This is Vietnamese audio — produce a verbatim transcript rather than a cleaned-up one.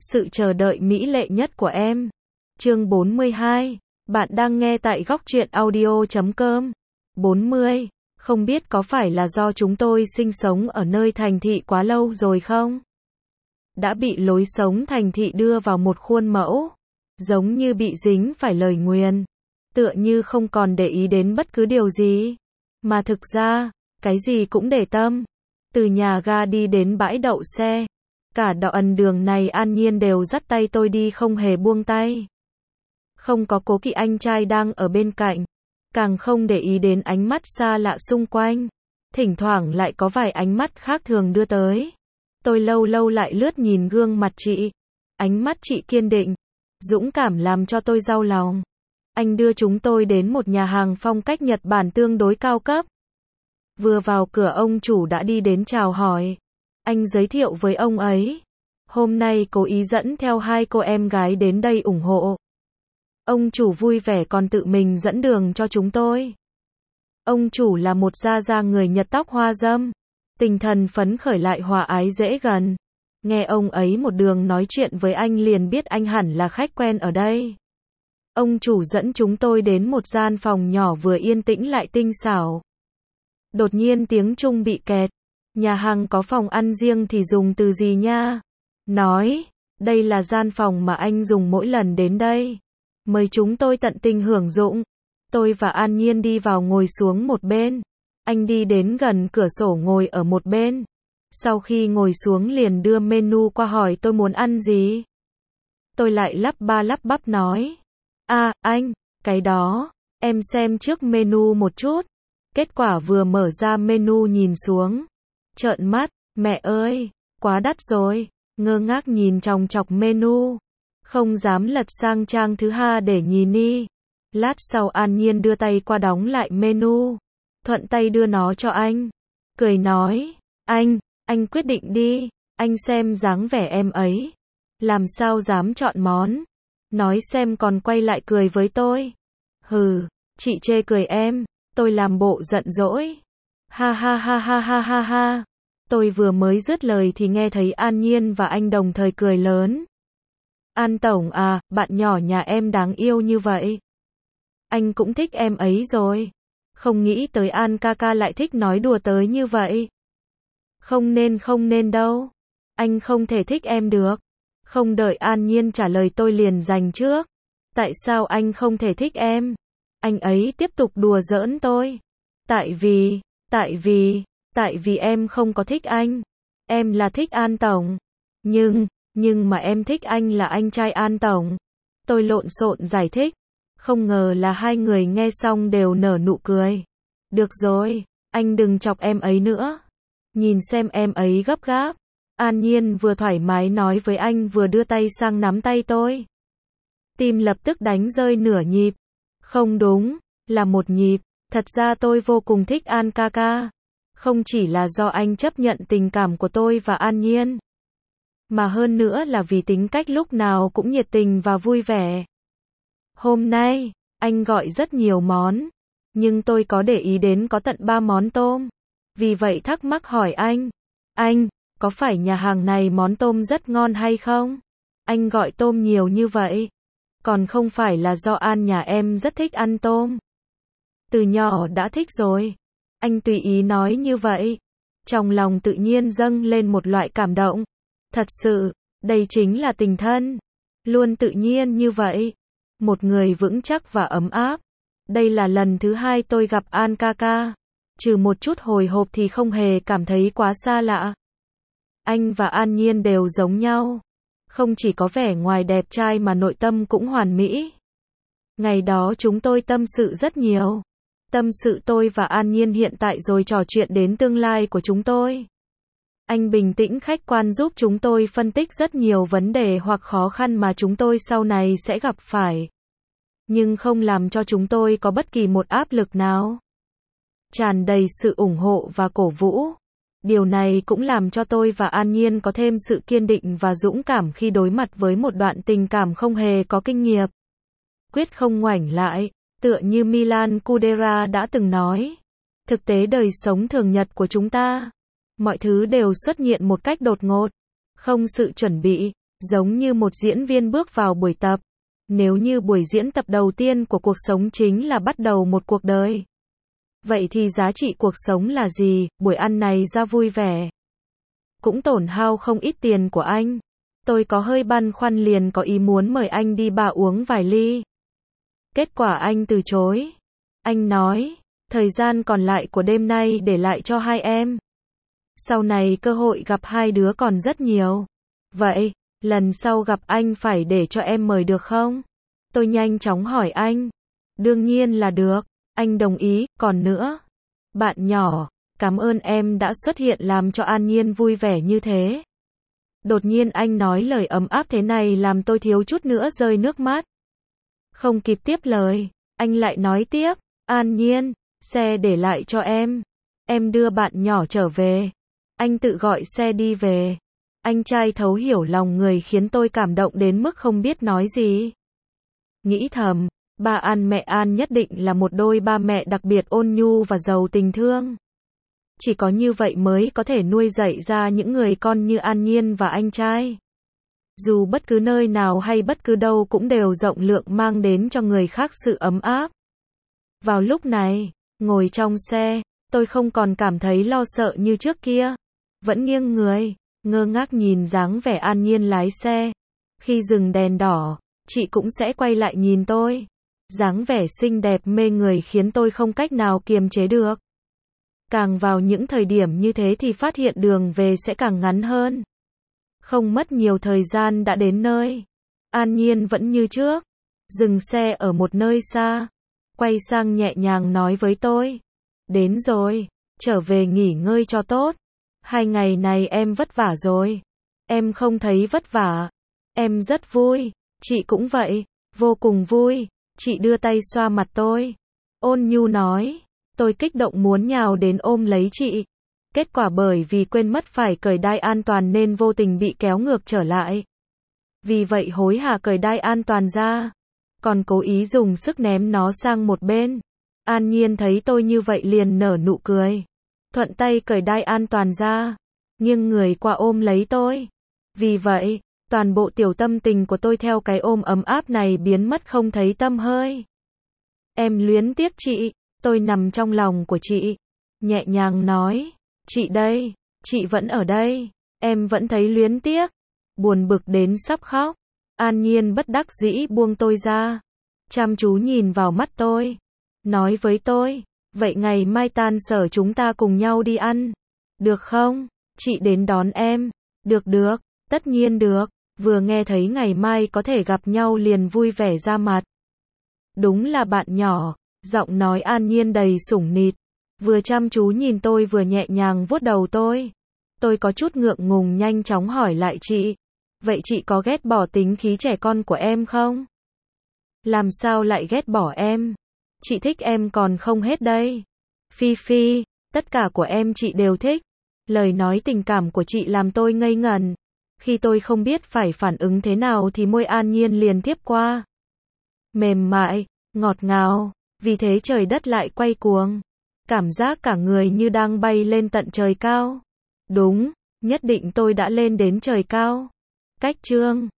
Sự chờ đợi mỹ lệ nhất của em. Chương bốn mươi hai. Bạn đang nghe tại góc truyện audio chấm com. bốn mươi. Không biết có phải là do chúng tôi sinh sống ở nơi thành thị quá lâu rồi không? Đã bị lối sống thành thị đưa vào một khuôn mẫu, giống như bị dính phải lời nguyền, tựa như không còn để ý đến bất cứ điều gì, mà thực ra, cái gì cũng để tâm. Từ nhà ga đi đến bãi đậu xe, cả đoạn đường này An Nhiên đều dắt tay tôi đi không hề buông tay. Không có cố kỵ anh trai đang ở bên cạnh, càng không để ý đến ánh mắt xa lạ xung quanh. Thỉnh thoảng lại có vài ánh mắt khác thường đưa tới. Tôi lâu lâu lại lướt nhìn gương mặt chị. Ánh mắt chị kiên định, dũng cảm làm cho tôi đau lòng. Anh đưa chúng tôi đến một nhà hàng phong cách Nhật Bản tương đối cao cấp. Vừa vào cửa ông chủ đã đi đến chào hỏi. Anh giới thiệu với ông ấy, hôm nay cố ý dẫn theo hai cô em gái đến đây ủng hộ. Ông chủ vui vẻ còn tự mình dẫn đường cho chúng tôi. Ông chủ là một gia gia người Nhật tóc hoa râm, tinh thần phấn khởi lại hòa ái dễ gần. Nghe ông ấy một đường nói chuyện với anh liền biết anh hẳn là khách quen ở đây. Ông chủ dẫn chúng tôi đến một gian phòng nhỏ vừa yên tĩnh lại tinh xảo. Đột nhiên tiếng chuông bị kẹt. Nhà hàng có phòng ăn riêng thì dùng từ gì nha? Nói, đây là gian phòng mà anh dùng mỗi lần đến đây. Mời chúng tôi tận tình hưởng dụng. Tôi và An Nhiên đi vào ngồi xuống một bên. Anh đi đến gần cửa sổ ngồi ở một bên. Sau khi ngồi xuống liền đưa menu qua hỏi tôi muốn ăn gì. Tôi lại lắp ba lắp bắp nói. À, anh, cái đó, em xem trước menu một chút. Kết quả vừa mở ra menu nhìn xuống. Trợn mắt, mẹ ơi, quá đắt rồi. Ngơ ngác nhìn chòng chọc menu. Không dám lật sang trang thứ hai để nhìn đi. Lát sau An Nhiên đưa tay qua đóng lại menu. Thuận tay đưa nó cho anh. Cười nói, anh, anh quyết định đi. Anh xem dáng vẻ em ấy. Làm sao dám chọn món. Nói xem còn quay lại cười với tôi. Hừ, chị chê cười em. Tôi làm bộ giận dỗi. Ha ha ha ha ha ha ha. Tôi vừa mới dứt lời thì nghe thấy An Nhiên và anh đồng thời cười lớn. An tổng à, bạn nhỏ nhà em đáng yêu như vậy. Anh cũng thích em ấy rồi. Không nghĩ tới An ca ca lại thích nói đùa tới như vậy. Không nên không nên đâu. Anh không thể thích em được. Không đợi An Nhiên trả lời tôi liền giành trước. Tại sao anh không thể thích em? Anh ấy tiếp tục đùa giỡn tôi. Tại vì, tại vì, tại vì em không có thích anh. Em là thích An tổng. Nhưng, nhưng mà em thích anh là anh trai An tổng. Tôi lộn xộn giải thích. Không ngờ là hai người nghe xong đều nở nụ cười. Được rồi, anh đừng chọc em ấy nữa. Nhìn xem em ấy gấp gáp. An Nhiên vừa thoải mái nói với anh vừa đưa tay sang nắm tay tôi. Tim lập tức đánh rơi nửa nhịp. Không đúng, là một nhịp. Thật ra tôi vô cùng thích An ca ca. Không chỉ là do anh chấp nhận tình cảm của tôi và An Nhiên. Mà hơn nữa là vì tính cách lúc nào cũng nhiệt tình và vui vẻ. Hôm nay, anh gọi rất nhiều món. Nhưng tôi có để ý đến có tận ba món tôm. Vì vậy thắc mắc hỏi anh. Anh, có phải nhà hàng này món tôm rất ngon hay không? Anh gọi tôm nhiều như vậy. Còn không phải là do An nhà em rất thích ăn tôm. Từ nhỏ đã thích rồi. Anh tùy ý nói như vậy. Trong lòng tự nhiên dâng lên một loại cảm động. Thật sự, đây chính là tình thân. Luôn tự nhiên như vậy. Một người vững chắc và ấm áp. Đây là lần thứ hai tôi gặp An ca ca. Trừ một chút hồi hộp thì không hề cảm thấy quá xa lạ. Anh và An Nhiên đều giống nhau. Không chỉ có vẻ ngoài đẹp trai mà nội tâm cũng hoàn mỹ. Ngày đó chúng tôi tâm sự rất nhiều. Tâm sự tôi và An Nhiên hiện tại rồi trò chuyện đến tương lai của chúng tôi. Anh bình tĩnh khách quan giúp chúng tôi phân tích rất nhiều vấn đề hoặc khó khăn mà chúng tôi sau này sẽ gặp phải. Nhưng không làm cho chúng tôi có bất kỳ một áp lực nào. Tràn đầy sự ủng hộ và cổ vũ. Điều này cũng làm cho tôi và An Nhiên có thêm sự kiên định và dũng cảm khi đối mặt với một đoạn tình cảm không hề có kinh nghiệm. Quyết không ngoảnh lại, tựa như Milan Kundera đã từng nói. Thực tế đời sống thường nhật của chúng ta, mọi thứ đều xuất hiện một cách đột ngột, không sự chuẩn bị, Giống như một diễn viên bước vào buổi tập. Nếu như buổi diễn tập đầu tiên của cuộc sống chính là bắt đầu một cuộc đời. Vậy thì giá trị cuộc sống là gì? Buổi ăn này ra vui vẻ. Cũng tổn hao không ít tiền của anh. Tôi có hơi băn khoăn liền có ý muốn mời anh đi bar uống vài ly. Kết quả anh từ chối. Anh nói, thời gian còn lại của đêm nay để lại cho hai em. Sau này cơ hội gặp hai đứa còn rất nhiều. Vậy, lần sau gặp anh phải để cho em mời được không? Tôi nhanh chóng hỏi anh. Đương nhiên là được. Anh đồng ý, còn nữa. Bạn nhỏ, cảm ơn em đã xuất hiện làm cho An Nhiên vui vẻ như thế. Đột nhiên anh nói lời ấm áp thế này làm tôi thiếu chút nữa rơi nước mắt. Không kịp tiếp lời, anh lại nói tiếp, An Nhiên, xe để lại cho em. Em đưa bạn nhỏ trở về. Anh tự gọi xe đi về. Anh trai thấu hiểu lòng người khiến tôi cảm động đến mức không biết nói gì. Nghĩ thầm, ba An mẹ An nhất định là một đôi ba mẹ đặc biệt ôn nhu và giàu tình thương. Chỉ có như vậy mới có thể nuôi dạy ra những người con như An Nhiên và anh trai. Dù bất cứ nơi nào hay bất cứ đâu cũng đều rộng lượng mang đến cho người khác sự ấm áp. Vào lúc này, ngồi trong xe, tôi không còn cảm thấy lo sợ như trước kia. Vẫn nghiêng người, ngơ ngác nhìn dáng vẻ An Nhiên lái xe. Khi dừng đèn đỏ, chị cũng sẽ quay lại nhìn tôi. Dáng vẻ xinh đẹp mê người khiến tôi không cách nào kiềm chế được. Càng vào những thời điểm như thế thì phát hiện đường về sẽ càng ngắn hơn. Không mất nhiều thời gian đã đến nơi. An Nhiên vẫn như trước. Dừng xe ở một nơi xa. Quay sang nhẹ nhàng nói với tôi. Đến rồi, trở về nghỉ ngơi cho tốt. Hai ngày này em vất vả rồi. Em không thấy vất vả. Em rất vui. Chị cũng vậy. Vô cùng vui. Chị đưa tay xoa mặt tôi. Ôn nhu nói. Tôi kích động muốn nhào đến ôm lấy chị. Kết quả bởi vì quên mất phải cởi đai an toàn nên vô tình bị kéo ngược trở lại. Vì vậy hối hả cởi đai an toàn ra. Còn cố ý dùng sức ném nó sang một bên. An Nhiên thấy tôi như vậy liền nở nụ cười. Thuận tay cởi đai an toàn ra. Nghiêng người qua ôm lấy tôi. Vì vậy, toàn bộ tiểu tâm tình của tôi theo cái ôm ấm áp này biến mất không thấy tăm hơi. Em luyến tiếc chị. Tôi nằm trong lòng của chị. Nhẹ nhàng nói. Chị đây. Chị vẫn ở đây. Em vẫn thấy luyến tiếc. Buồn bực đến sắp khóc. An Nhiên bất đắc dĩ buông tôi ra. Chăm chú nhìn vào mắt tôi. Nói với tôi. Vậy ngày mai tan sở chúng ta cùng nhau đi ăn. Được không? Chị đến đón em. Được được. Tất nhiên được. Vừa nghe thấy ngày mai có thể gặp nhau liền vui vẻ ra mặt. Đúng là bạn nhỏ. Giọng nói An Nhiên đầy sủng nịt. Vừa chăm chú nhìn tôi vừa nhẹ nhàng vuốt đầu tôi. Tôi có chút ngượng ngùng nhanh chóng hỏi lại chị. Vậy chị có ghét bỏ tính khí trẻ con của em không? Làm sao lại ghét bỏ em? Chị thích em còn không hết đây. Phi Phi, tất cả của em chị đều thích. Lời nói tình cảm của chị làm tôi ngây ngẩn. Khi tôi không biết phải phản ứng thế nào thì môi An Nhiên liền tiếp qua. Mềm mại, ngọt ngào, vì thế trời đất lại quay cuồng. Cảm giác cả người như đang bay lên tận trời cao. Đúng, nhất định tôi đã lên đến trời cao. Cách chương